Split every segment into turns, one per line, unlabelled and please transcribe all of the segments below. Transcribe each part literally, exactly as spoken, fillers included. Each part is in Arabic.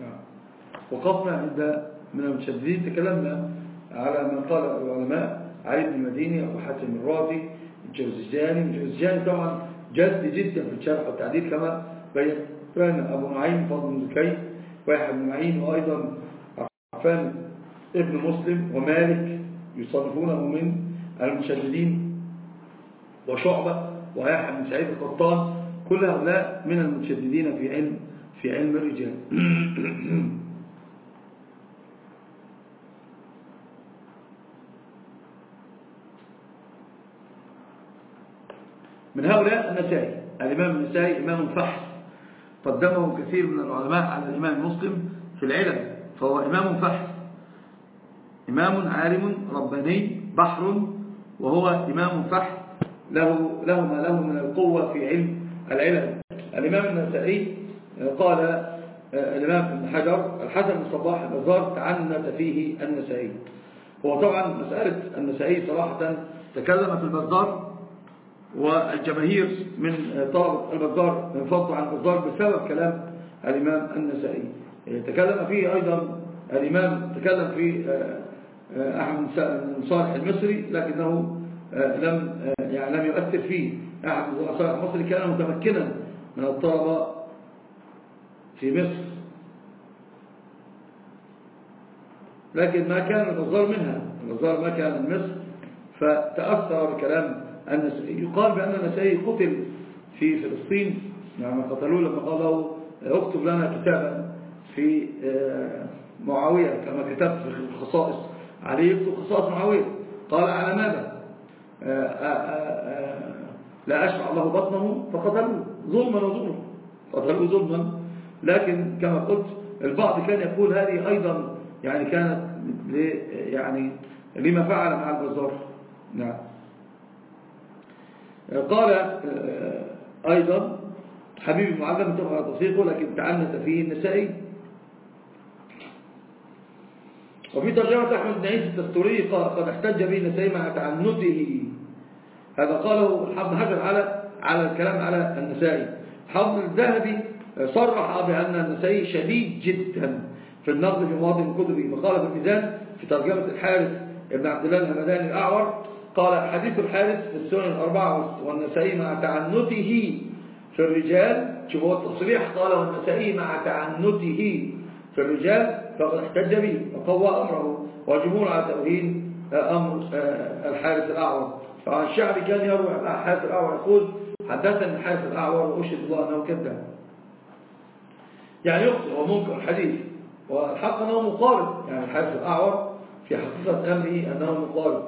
وقفنا عند من المشددين، تكلمنا على ما قال العلماء: علي بن المديني، أبو حاتم الرازي، الجوزجاني. الجوزجاني طبعا جد جدا في الشرح والتعديل كما بين أبو نعيم فضل بن زكي ويحيى بن معين، وأيضا عفان ابن مسلم ومالك يصنفونه من المشددين، وشعبة ويحيى بن سعيد القطان، كل هؤلاء من المتشددين في علم في علم الرجال. من هؤلاء النسائي. الإمام النسائي إمام فحص، قدمه كثير من العلماء على الإمام مسلم في العلل، فهو إمام فحص، إمام عالم رباني بحر، وهو إمام فحص له له ما له من القوة في علم العلل. الإمام النسائي قال الإمام ابن حجر: الحسن بن صباح البزار تعنت فيه النسائي. هو طبعا مسألة النسائي صراحة تكلم في البزار، والجماهير من طلبة البزار انفضوا عن البزار بسبب كلام الإمام النسائي. تكلم فيه أيضا الإمام، تكلم في أحمد بن صالح المصري، لكنه لم يعني لم يؤثر فيه. أحمد بن صالح المصري كان متمكنا من الطلبة في مصر، لكن ما كان البزار منها، البزار ما كان من مصر، فتأثر بكلام النسائي. يقال بأن النسائي قتل في فلسطين، يعني قتلوه لما قال له: اكتب لنا كتابا في معاوية كما كتبت في الخصائص عليه، يكتب خصائص معاوية. قال: على ماذا؟ لا أشبع الله بطنه، فقتلوه ظلما وظلما، قتلوه ظلما. لكن كما قلت البعض كان يقول هذه أيضا يعني كانت يعني لما فعل مع البزار. نعم. قال أيضا حبيب المعلم تبقى تصيغه، لكن تعنت فيه النسائي. وفي ترجمة أحمد بن عيسى التستوري قد احتج به النسائي مع تعنته. هذا قاله الحافظ حجر على على الكلام على النسائي. حافظ الذهبي صرح بأن النسائي شديد جدا في النقد في مواضع كتبه، فقال في الميزان في ترجمة الحارث ابن عبد الله الهمداني الأعور: قال: حديث الحارث في السنن الأربعة والنسائي مع تعنته في الرجال. شوفوا التصريح، قال: والنسائي مع تعنته في الرجال، فقد احتج به وقوى أمره، والجمهور على توهين أمر الحارث الأعور. فالشعبي كان يروي الحارث الأعور يقول: حدثني الحارث الأعور وأشهد الله أنه كذاب، يعني يخطئ ومنكر الحديث، والحق أنه مقارب. يعني الحارث الأعور في حقيقة أمره أنه مقارب.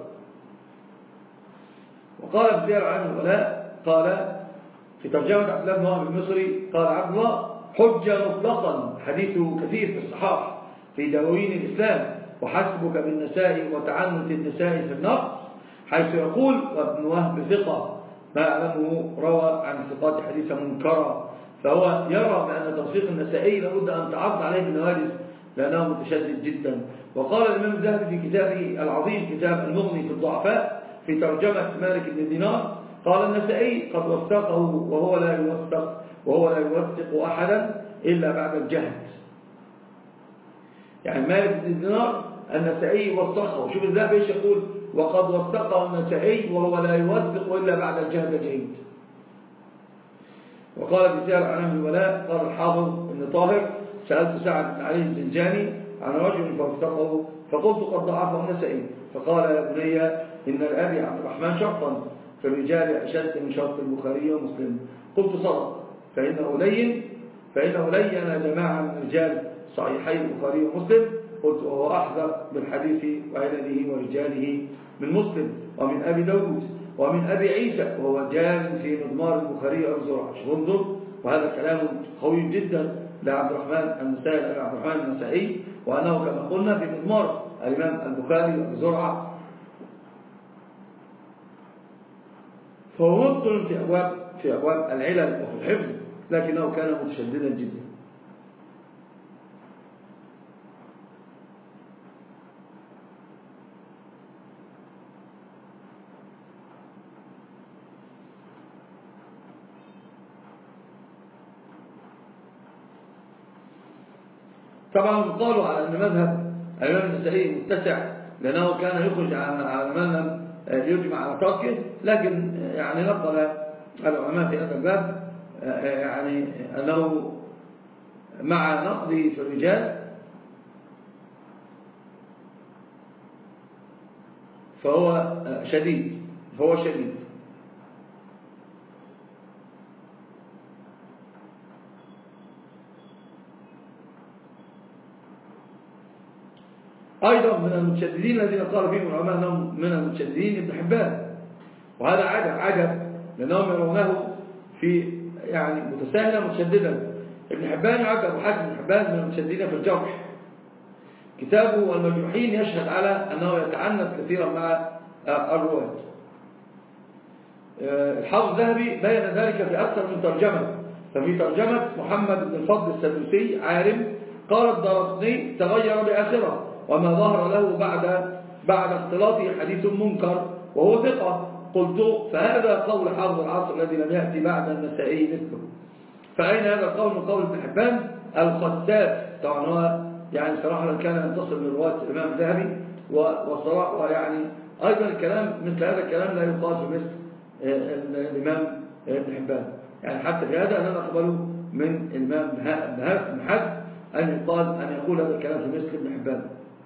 وقال ابن عنه ولا قال في ترجمة عبد الله بن وهب المصري: قال عبد الله: حجة مطلقا، حديثه كثير في الصحاح في دواوين الإسلام، وحسبك بالنساء وتعنت النساء في النقص، حيث يقول: وابن وهب ثقة، ما أعلمه روى عن ثقات حديثا منكرا. فهو يرى بأن توثيق النسائي لابد أن تعض عليه بالنوارز لأنه متشدد جدا. وقال الإمام الذهبي في كتابه العظيم كتاب المغني في الضعفاء في ترجمة مالك بن دينار: قال النسائي: قد وثقه وهو لا يوثق وهو لا يوثق أحدا إلا بعد الجهد. يعني مالك بن دينار النسائي وثقه، شوف الذهبي ايش يقول: وقد وثقه النسائي وهو لا يوثق إلا بعد الجهد الجهيد. وقال في سير أعلام الولاء: قال الحافظ ابن طاهر: سألت سعد بن علي الزنجاني عن رجل فوثقه، فقلت: قد ضعفه النسائي. فقال: يا بني، إن الأبي عبد الرحمن شرطا في الرجال أشد من شرط البخاري ومسلم. قلت: صدق، فإنه لين فإنه لين جماعة من رجال صحيحي البخاري ومسلم. قلت: وهو أحذر بالحديث وعلله ورجاله من مسلم ومن أبي داود ومن أبي عيسى، وهو جار في مضمار البخاري أو زرع. انظر، وهذا كلام قوي جدا لعبد الرحمن النسائي عبد الرحمن النسائي، وأنه كما قلنا في مضمار الإمام البخاري أو زرع، فهو مبطل في أبواب في أبواب العلل وفي الحفظ، لكنه كان متشددا جدا. طبعا قالوا على أن مذهب الإمام النسائي متسع لأنه كان يخرج على من لم يجمع على تركه، لكن يعني نقل العلماء في هذا الباب يعني أنه مع نقضه في الرجال فهو شديد فهو شديد أيضا من المتشددين الذين قال فيهم العلماء أنهم من المتشددين ابن حبان، وهذا عجب عجب لأنهم يرونه في يعني متساهلا متشددا. ابن حبان يعد أبو حاتم بن حبان من المتشددين في الجرح، كتابه المجروحين يشهد على أنه يتعنت كثيرا مع الرواة. الحافظ الذهبي بين ذلك في أكثر من ترجمة، ففي ترجمة محمد بن الفضل السدوسي عالم قال الدارقطني تغير بآخرة وما ظهر له بعد بعد اختلاطه حديث منكر وهو ثقة. قلت فهذا قول حافظ العصر الذي لم يأتي بعد النسائي مثله. فأين هذا القول من قول ابن حبان؟ الخساف طبعا هو يعني صراحة كان ينتصر لرواة الإمام الذهبي، وصراحة يعني أيضا الكلام مثل هذا الكلام لا يقال في مثل الإمام ابن حبان، يعني حتى في هذا أنا أقبله من الإمام ابن حزم أن يقال أن يقول هذا الكلام في مثل ابن حبان.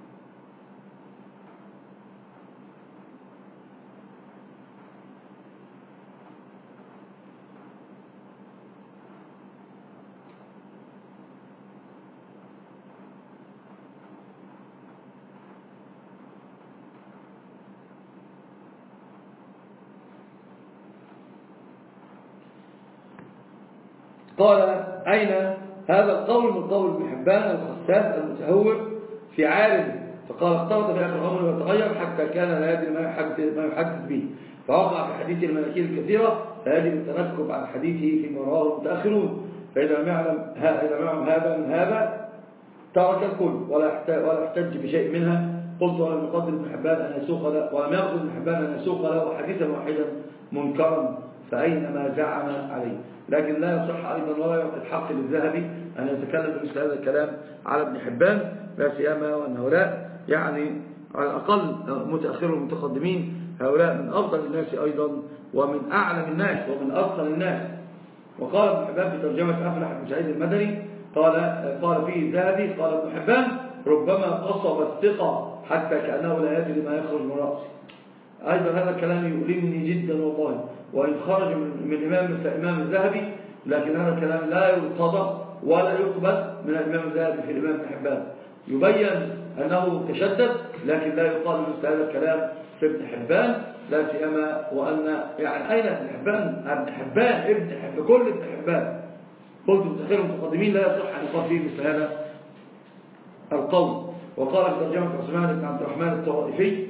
قال أين هذا القول من قول ابن حبان الخساف المتهور في عالم؟ فقال اختلط في آخر عمره وتغير حتى كان لا يدري ما يحدث, ما يحدث به، فوقع في حديث المناكير الكثيرة فيجب التنكب عن حديثه فيما رواه المتأخرون، فإذا لم يعلم إذا لم يعلم هذا من هذا ترك الكل ولا ولا يحتج بشيء منها. قلت ولم يقدر ابن حبان أن يسوق له ولم يأخذ ابن حبان أن يسوق له حديثا واحدا منكرا فأينما زعم عليه. لكن لا يصح أيضا ولا يعطي الحق للذهبي أن يتكلم بمثل هذا الكلام على ابن حبان، لا سيما وأن هؤلاء يعني على الأقل متأخرون المتقدمين هؤلاء من أفضل الناس أيضا ومن أعلم الناس ومن أفضل الناس. وقال ابن حبان في ترجمة أفلح بن سعيد المدني قال قال فيه الذهبي قال ابن حبان ربما قصب الثقة حتى كأنه لا يدري ما يخرج من رأسه. أيضا هذا الكلام يؤلمني جدا والله، وإن خرج من إمام مثل إمام الذهبي، لكن هذا الكلام لا يرتضى ولا يقبل من الإمام الذهبي في الإمام ابن حبان. يبين أنه تشدد لكن لا يقال مثل هذا الكلام في ابن حبان، لا سيما وأن يعني أين ابن حبان؟ ابن حبان ابن حبان كل ابن حبان قلت متأخر المتقدمين لا يصح أن يقال فيه مثل هذا القول. وقال في ترجمة عثمان بن عبد الرحمن الطائفي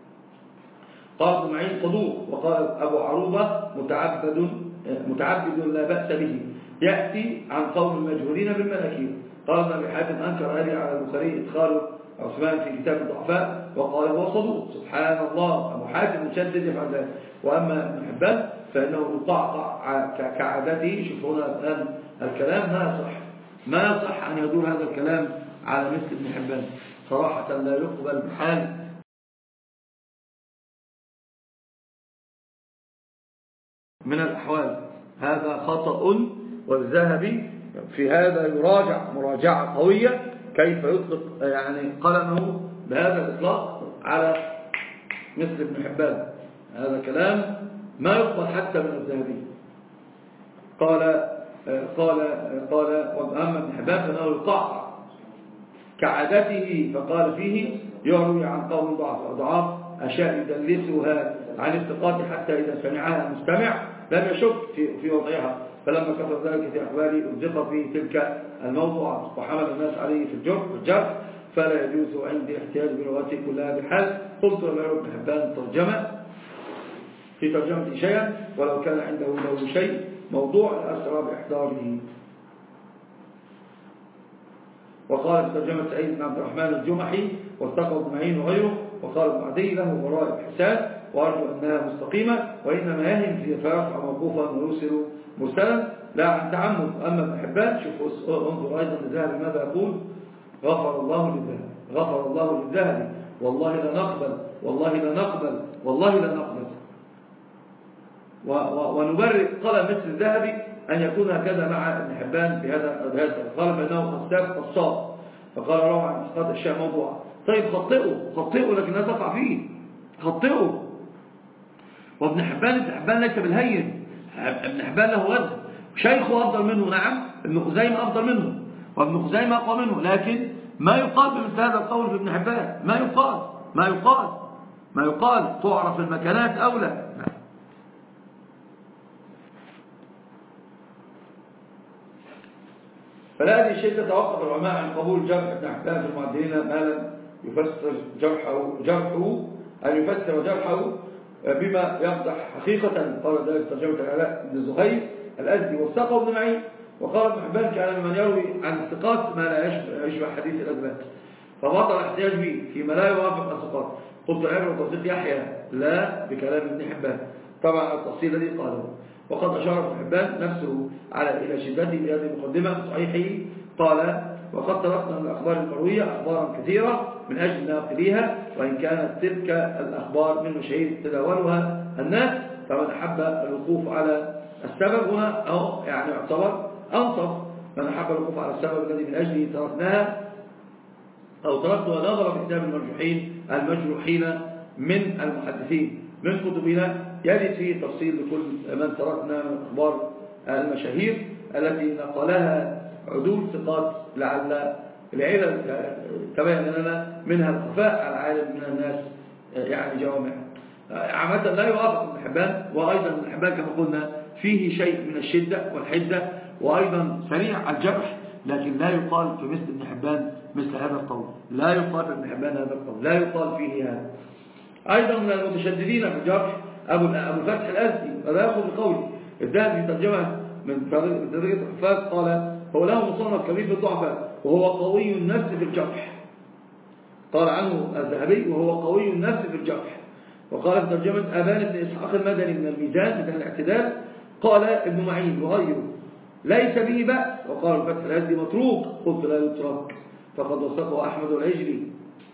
قال ابن معين صدوق، وقال أبو عروبة متعبد متعبد لا بأس به يأتي عن قوم مجهولين بالمناكير. قال ابن أبي حاتم أنكر هذه على البخاري إدخال عثمان في كتاب الضعفاء وقال هو صدوق. سبحان الله، أبو حاتم مشدد يفعل ذلك. وأما ابن حبان فإنه يقعقع كعادته. شوفوا هنا الآن الكلام ما يصح ما يصح أن يدور هذا الكلام على مثل ابن حبان، صراحة لا يقبل بحال من الأحوال. هذا خطأ، والذهبي في هذا يراجع مراجعة قوية كيف يطلق يعني قلمه بهذا الإطلاق على مثل ابن حبان. هذا كلام ما يقبل حتى من الذهبي. قال قال قال وأما ابن حبان فإنه يقع كعادته، فقال فيه يروي عن قوم ضعف أضعاف أشياء يدلسها عن الثقات حتى إذا سمعها المستمع لم يشك في في وضعها، فلما كثر ذلك في أخباره أرزق في تلك الموضوعات وحمل الناس عليه في الجرح والجرح، فلا يجوز عندي احتياج بلغته كلها بحال. قلت لما يروي ابن حبان ترجمة في ترجمة شيئا ولو كان عنده له شيء موضوع لأسرى بإحضاره. وقال في ترجمة سعيد بن عبد الرحمن الجمحي واتقى ابن معين وغيره، وقال ابن عدي له وراء الحسان وأرجو أنها مستقيمة، وإنما يهم في فرفع موقوفا ويرسل مرسلا لا عن تعمد. أما ابن حبان شوفوا انظر أيضا الذهبي ماذا يقول غفر الله للذهب، غفر الله للذهب، والله لا نقبل، والله لا نقبل، والله لا نقبل. ونبرر قال مثل الذهبي أن يكون هكذا مع ابن حبان بهذا بهذا قال بأنه خساف قصاب، فقال روى عن إسقاط أشياء موضوعة. طيب خطئوا خطئوا لكن لا تقع فيه، خطئوا. وابن حبان ابن حبان ليس بالهين، ابن حبان له وزن، شيخه أفضل منه، نعم ابن خزيمة أفضل منه، وابن خزيمة أقوى منه، لكن ما يقال بمثل هذا القول في ابن حبان، ما يقال ما يقال ما يقال تعرف المكانات أولى. فلا هذه شيء تتوقف العلماء عن قبول جرح ابن حبان في المعدلين ما لم يفسر جرحه جرحه أن يفسر جرحه بما يقدح حقيقة. قال ذلك ترجمة العلاء بن زهير الأزدي وثقه ابن معين. وقال ابن حبان كان من يروي عن الثقات ما لا يشبه حديث الأثبات، فبطل الاحتجاج به فيما لا يوافق الثقات. قلت العبرة وتصديق يحيى لا بكلام ابن حبان، طبعا التفصيل الذي قاله. وقد أشار ابن حبان نفسه على إلى شدته في هذه المقدمة في صحيحه، قال وقد تركنا من الأخبار المروية أخبارا كثيرة من أجل ناقليها، وإن كانت تلك الأخبار من مشاهير تداولها الناس، فمن أحب الوقوف على السبب هنا أو يعني يعتبر أنصف. من أحب الوقوف على السبب الذي من أجله تركناها أو تركتها نظر في كتاب المرجوحين المجروحين من المحدثين من كتبنا، يجد فيه تفصيل لكل من تركنا من أخبار المشاهير التي نقلها عدول ثقات، لعل العلل تبين لنا منها الخفاء على عالم من الناس يعني جوامع. عامة لا يوافق ابن حبان، وأيضا ابن حبان كما قلنا فيه شيء من الشدة والحدة، وأيضا سريع الجرح، لكن لا يقال في مثل ابن حبان مثل هذا القول، لا يقال في ابن حبان هذا القول، لا يقال فيه هذا. أيضا من المتشددين في الجرح أبو أبو فتح الأزدي، ولا يأخذ بقوله. الذهبي في ترجمة من درجة الحفاظ قال هو له مصنف كبير في الضعفاء وهو قوي النفس في الجرح، قال عنه الذهبي وهو قوي النفس في الجرح. وقال في ترجمة أبان بن إسحاق المدني من الميزان من الاعتدال قال ابن معين وغيره ليس به بأس. وقال فتح الأزدي متروك، قلت لا يترك فقد وثقه أحمد العجلي.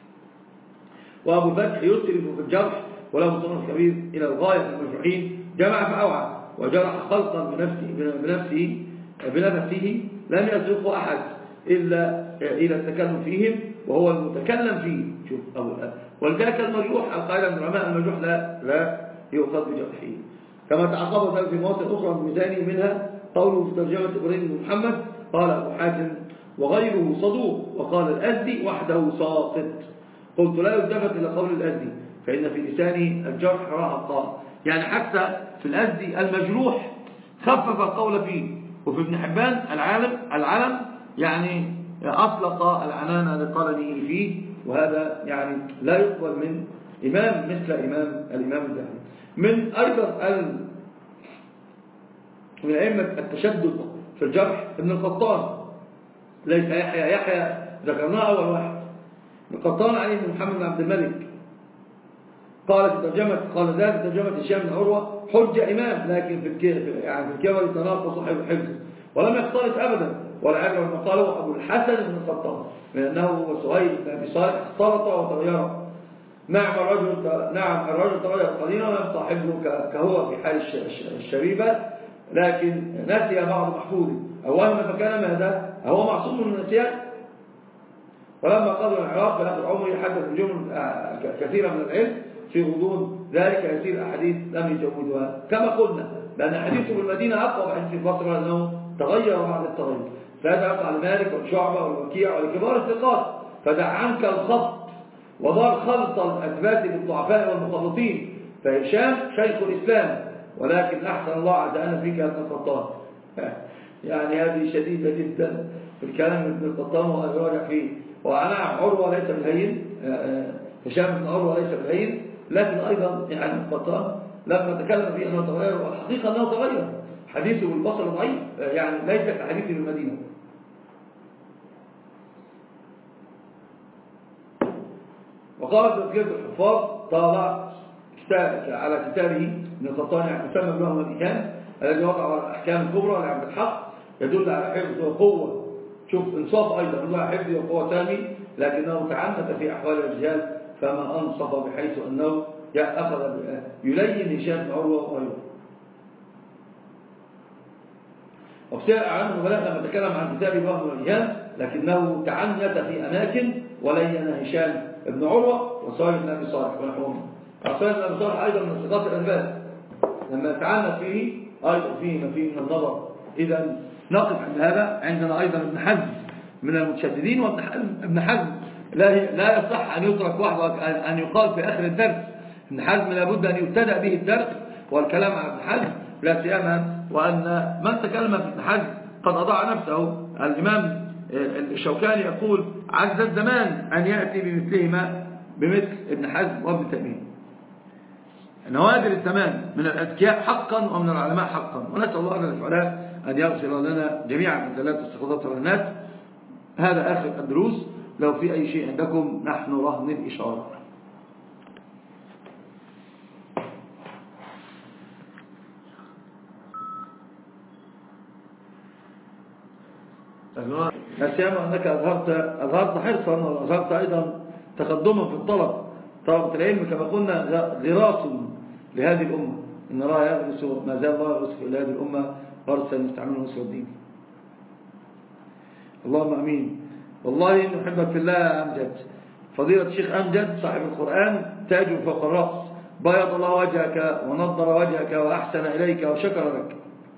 وأبو الفتح يسرف في الجرح وله مصنف كبير إلى الغاية في المرجوحين، جمع فأوعى وجرح خلقا بنفسه بنفسه بنفسه لم يسبقه أحد إلا إلى التكلم فيهم وهو المتكلم فيه. شوف أبو ولذلك المرجوح القاعدة من العلماء المرجوح لا لا يؤخذ بجرحه، كما تعقب ذلك في مواطن أخرى من ميزانه، منها قوله في ترجمة إبراهيم بن محمد قال أبو حاتم وغيره صدوق، وقال الأزدي وحده ساقط. قلت لا يلتفت إلى قول الأزدي فإن في لسانه الجرح رهقا، يعني حتى في الأزدي المجروح خفف القول فيه، وفي ابن حبان العالم العلم يعني أطلق العنان لقرنه فيه، وهذا يعني لا يقبل من إمام مثل إمام الإمام الذهبي. من أيضا من أئمة التشدد في الجرح ابن القطان، ليس يحيى يحيى ذكرناه أول واحد. ابن القطان عليه بن محمد بن عبد الملك قال في ترجمة قال ذلك في ترجمة هشام بن عروة حجة إمام، لكن في الكبر يعني في الكبر يتناقض صاحب الحفظ ولم يختلط أبدا، ولا عبر ما قاله أبو الحسن بن القطان من أنه وسهيل بن أبي صالح اختلط وتغير. نعم الرجل نعم الرجل تغير قليلا ولم صاحبه كهو في حال الشريبة، لكن نسي بعض محفوظه أو وهم فكان ماذا هو معصوم من النسيان. ولما قضى العراق في آخر عمره حدث بجمل كثيرة من العلم في غضون ذلك يسير أحاديث لم يجودها، كما قلنا لأن حديثه بالمدينة أقوى بحديث البصرة لأنه تغير بعد التغير. فهذا يقع لمالك والشعبة والوكيع ولكبار الثقات، فدع عنك الخط وضار خلط الأثبات بالضعفاء والمخلطين. فهشام شيخ الإسلام، ولكن أحسن الله عزانا فيك ابن القطان. يعني هذه شديدة جدا في الكلام ابن القطان وأراجع فيه. وأنا عروة ليس بالهين، هشام بن عروة ليس بالهين، لكن أيضا يعني القطان لما تكلم فيه أنه تغير، والحقيقة أنه تغير. حديثه بالبصر ضعيف، يعني ليس كحديثه بالمدينة. وقال ابن كثير الحفاظ طالع على كتابه ابن القطان يعني يسمى له الإيهام الذي وضع على الأحكام الكبرى لعبد الحق، يدل على حفظ وقوة شوف إنصاف أيضا، الله حفظي وقوة تامي، لكنه تعنت في أحوال الرجال فما أنصف بحيث أنه أخذ يلين هشام بن عروة وغيره. وفي سير أعلام النبلاء لما تكلم عن كتاب الوهم والإيهام لكنه تعنت في أماكن ولين هشام بن عروة وصالح بن أبي صالح ونحوهم. صالح بن أبي صالح أيضا من صفات الأسباب لما تعنت فيه أيضا فيه ما فيه من النظر. إذا نقف عند هذا. عندنا أيضا ابن حزم من المتشددين، وابن حزم ابن حزم لا لا يصح أن يترك وحده، أن يقال في آخر الدرس. ابن حزم لابد أن يبتدأ به الدرس والكلام عن ابن حزم، لا سيما وأن من تكلم في ابن حزم قد أضاع نفسه. الإمام الشوكاني يقول عجز الزمان أن يأتي بمثلهما بمثل ابن حزم وابن تيمية. نوادر الزمان من الأذكياء حقا ومن العلماء حقا، ونسأل الله تعالى أن يغفر لنا جميعا الزلات والسقطات والعنات. هذا آخر الدروس. لو في أي شيء عندكم نحن رهن الإشارة. لا سيما أنك أظهرت, أظهرت حرصا وأظهرت أيضا تقدما في الطلب. طلبة العلم كما قلنا غراس لهذه الأمة، إن الله يغرس ما زال الله يغرس في هذه الأمة غرسا يستعمله نصر الدين. اللهم أمين. والله إن أحبك في الله يا أمجد، فضيلة الشيخ أمجد صاحب القرآن تاج فوق الرأس، بيض الله وجهك ونضر وجهك وأحسن إليك وشكر لك.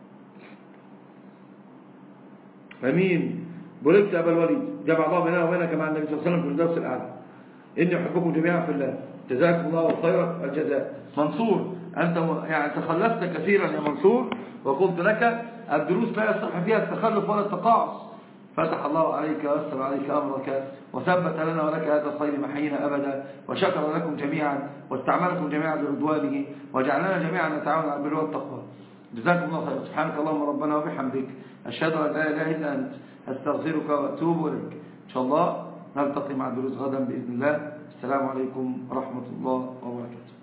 أمين. باركت أبا الوليد، جمع الله بيننا وبينك مع النبي صلى الله عليه وسلم في الدرس الأعلى. إني أحبكم جميعا في الله، جزاكم الله خير الجزاء. منصور، أنت يعني تخلفت كثيرا يا منصور، وقلت لك الدروس لا يصح فيها التخلف ولا التقاعس. فتح الله عليك ويسر عليك أمرك وثبت لنا ولك هذا الخير محينا أبدا، وشكر لكم جميعا واستعملكم جميعا برضوانه، وجعلنا جميعا نتعاون على البر والتقوى. جزاكم الله خير. سبحانك اللهم ربنا وبحمدك، أشهد أن لا إله إلا أنت، أستغفرك وأتوب إليك. إن شاء الله نلتقي مع الدروس غدا بإذن الله. السلام عليكم ورحمة الله وبركاته.